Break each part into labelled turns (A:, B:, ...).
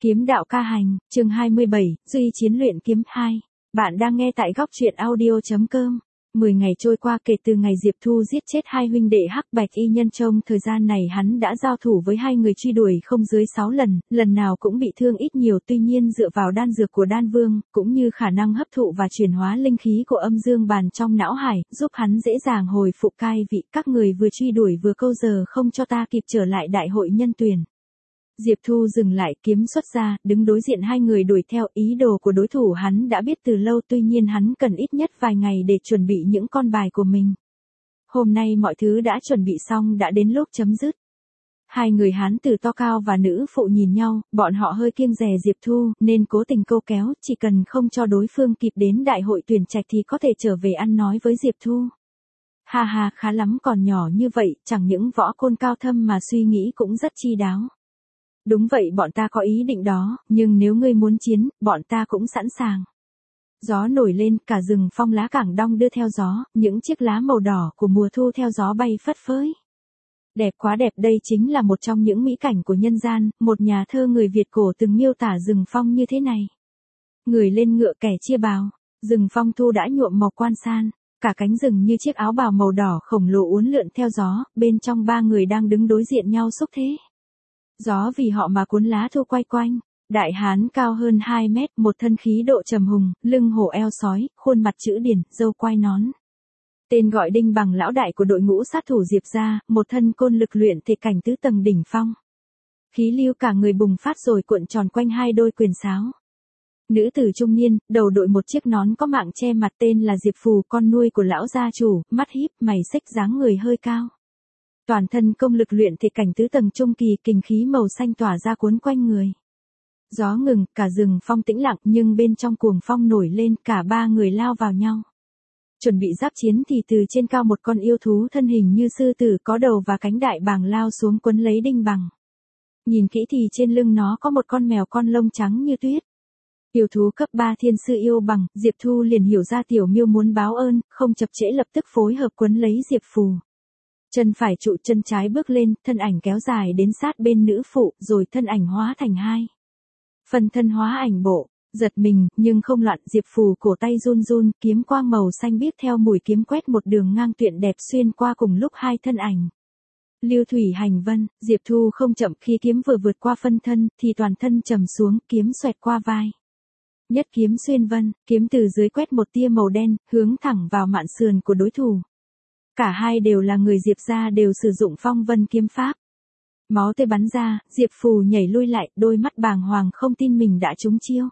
A: Kiếm đạo ca hành, chương 27, Duy chiến luyện kiếm 2. Bạn đang nghe tại góc truyện audio.com. 10 ngày trôi qua kể từ ngày Diệp Thu giết chết hai huynh đệ Hắc Bạch Y Nhân, trong thời gian này hắn đã giao thủ với hai người truy đuổi không dưới 6 lần, lần nào cũng bị thương ít nhiều, tuy nhiên dựa vào đan dược của Đan Vương, cũng như khả năng hấp thụ và chuyển hóa linh khí của âm dương bàn trong não hải, giúp hắn dễ dàng hồi phục cai vị. Các người vừa truy đuổi vừa câu giờ không cho ta kịp trở lại đại hội nhân tuyển. Diệp Thu dừng lại, kiếm xuất ra, đứng đối diện hai người đuổi theo. Ý đồ của đối thủ hắn đã biết từ lâu, tuy nhiên hắn cần ít nhất vài ngày để chuẩn bị những con bài của mình. Hôm nay mọi thứ đã chuẩn bị xong, đã đến lúc chấm dứt. Hai người Hán tử to cao và nữ phụ nhìn nhau, bọn họ hơi kiêng dè Diệp Thu, nên cố tình câu kéo, chỉ cần không cho đối phương kịp đến đại hội tuyển trạch thì có thể trở về ăn nói với Diệp Thu. Ha ha, khá lắm, còn nhỏ như vậy, chẳng những võ công cao thâm mà suy nghĩ cũng rất chi đáo. Đúng vậy, bọn ta có ý định đó, nhưng nếu ngươi muốn chiến, bọn ta cũng sẵn sàng. Gió nổi lên, cả rừng phong lá cảng đong đưa theo gió, những chiếc lá màu đỏ của mùa thu theo gió bay phất phới. Đẹp quá đẹp, đây chính là một trong những mỹ cảnh của nhân gian, một nhà thơ người Việt cổ từng miêu tả rừng phong như thế này. Người lên ngựa kẻ chia bào, rừng phong thu đã nhuộm màu quan san, cả cánh rừng như chiếc áo bào màu đỏ khổng lồ uốn lượn theo gió, bên trong ba người đang đứng đối diện nhau xúc thế. Gió vì họ mà cuốn lá thu quay quanh. Đại hán cao hơn 2 mét, một thân khí độ trầm hùng, lưng hổ eo sói, khuôn mặt chữ điển, râu quai nón. Tên gọi Đinh Bằng, lão đại của đội ngũ sát thủ Diệp gia, một thân côn lực luyện thể cảnh tứ tầng đỉnh phong. Khí lưu cả người bùng phát rồi cuộn tròn quanh hai đôi quyền sáo. Nữ tử trung niên, đầu đội một chiếc nón có mạng che mặt, tên là Diệp Phù, con nuôi của lão gia chủ, mắt híp, mày xếch, dáng người hơi cao. Toàn thân công lực luyện thể cảnh tứ tầng trung kỳ, kình khí màu xanh tỏa ra cuốn quanh người. Gió ngừng, cả rừng phong tĩnh lặng, nhưng bên trong cuồng phong nổi lên, cả ba người lao vào nhau. Chuẩn bị giáp chiến thì từ trên cao một con yêu thú thân hình như sư tử có đầu và cánh đại bàng lao xuống quấn lấy Đinh Bằng. Nhìn kỹ thì trên lưng nó có một con mèo con lông trắng như tuyết. Yêu thú cấp 3 thiên sư yêu bằng, Diệp Thu liền hiểu ra tiểu miêu muốn báo ơn, không chập trễ lập tức phối hợp quấn lấy Diệp Phù. Chân phải trụ, chân trái bước lên, thân ảnh kéo dài đến sát bên nữ phụ, rồi thân ảnh hóa thành hai. Phần thân hóa ảnh bộ, giật mình, nhưng không loạn. Diệp Phù cổ tay run run, kiếm quang màu xanh biếc theo mũi kiếm quét một đường ngang tuyệt đẹp xuyên qua cùng lúc hai thân ảnh. Lưu thủy hành vân, Diệp Thu không chậm, khi kiếm vừa vượt qua phân thân, thì toàn thân trầm xuống, kiếm xoẹt qua vai. Nhất kiếm xuyên vân, kiếm từ dưới quét một tia màu đen, hướng thẳng vào mạn sườn của đối thủ. Cả hai đều là người Diệp gia, đều sử dụng phong vân kiếm pháp. Máu tươi bắn ra, Diệp Phù nhảy lui lại, đôi mắt bàng hoàng không tin mình đã trúng chiêu.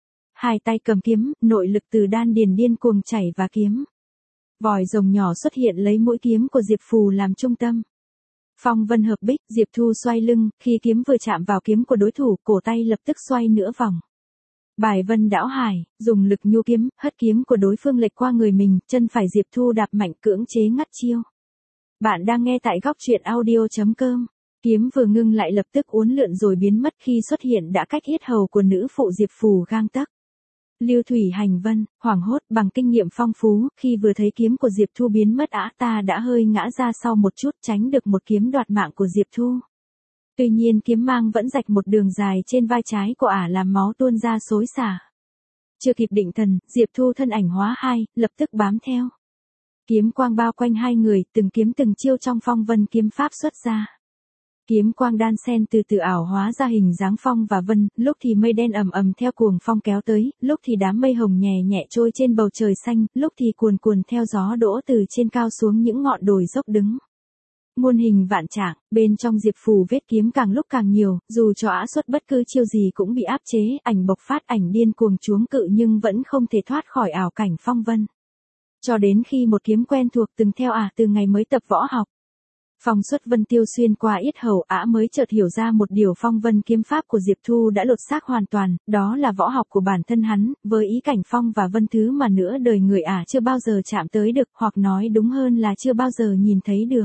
A: Hai tay cầm kiếm, nội lực từ đan điền điên cuồng chảy và kiếm. Vòi rồng nhỏ xuất hiện lấy mũi kiếm của Diệp Phù làm trung tâm. Phong vân hợp bích, Diệp Thu xoay lưng, khi kiếm vừa chạm vào kiếm của đối thủ, cổ tay lập tức xoay nửa vòng. Bài vân đảo hải, dùng lực nhu kiếm, hất kiếm của đối phương lệch qua người mình, chân phải Diệp Thu đạp mạnh cưỡng chế ngắt chiêu. Bạn đang nghe tại góc truyện audio.com. Kiếm vừa ngưng lại lập tức uốn lượn rồi biến mất, khi xuất hiện đã cách yết hầu của nữ phụ Diệp Phù gang tấc. Lưu thủy hành vân, hoảng hốt, bằng kinh nghiệm phong phú, khi vừa thấy kiếm của Diệp Thu biến mất, ta đã hơi ngã ra sau một chút, tránh được một kiếm đoạt mạng của Diệp Thu. Tuy nhiên kiếm mang vẫn rạch một đường dài trên vai trái của làm máu tuôn ra xối xả. Chưa kịp định thần, Diệp Thu thân ảnh hóa hai, lập tức bám theo. Kiếm quang bao quanh hai người, từng kiếm từng chiêu trong phong vân kiếm pháp xuất ra. Kiếm quang đan xen từ từ ảo hóa ra hình dáng phong và vân, lúc thì mây đen ầm ầm theo cuồng phong kéo tới, lúc thì đám mây hồng nhẹ nhẹ trôi trên bầu trời xanh, lúc thì cuồn cuồn theo gió đổ từ trên cao xuống những ngọn đồi dốc đứng. Muôn hình vạn trạng, bên trong Diệp Phù vết kiếm càng lúc càng nhiều, dù cho xuất bất cứ chiêu gì cũng bị áp chế, ảnh bộc phát, ảnh điên cuồng chuống cự nhưng vẫn không thể thoát khỏi ảo cảnh phong vân. Cho đến khi một kiếm quen thuộc từng theo từ ngày mới tập võ học. Phong xuất vân tiêu xuyên qua yết hầu, mới chợt hiểu ra một điều, phong vân kiếm pháp của Diệp Thu đã lột xác hoàn toàn, đó là võ học của bản thân hắn, với ý cảnh phong và vân thứ mà nửa đời người chưa bao giờ chạm tới được, hoặc nói đúng hơn là chưa bao giờ nhìn thấy được.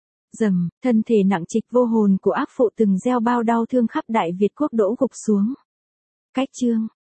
A: Dầm, thân thể nặng trịch vô hồn của ác phụ từng gieo bao đau thương khắp Đại Việt quốc đổ gục xuống. Cách chương,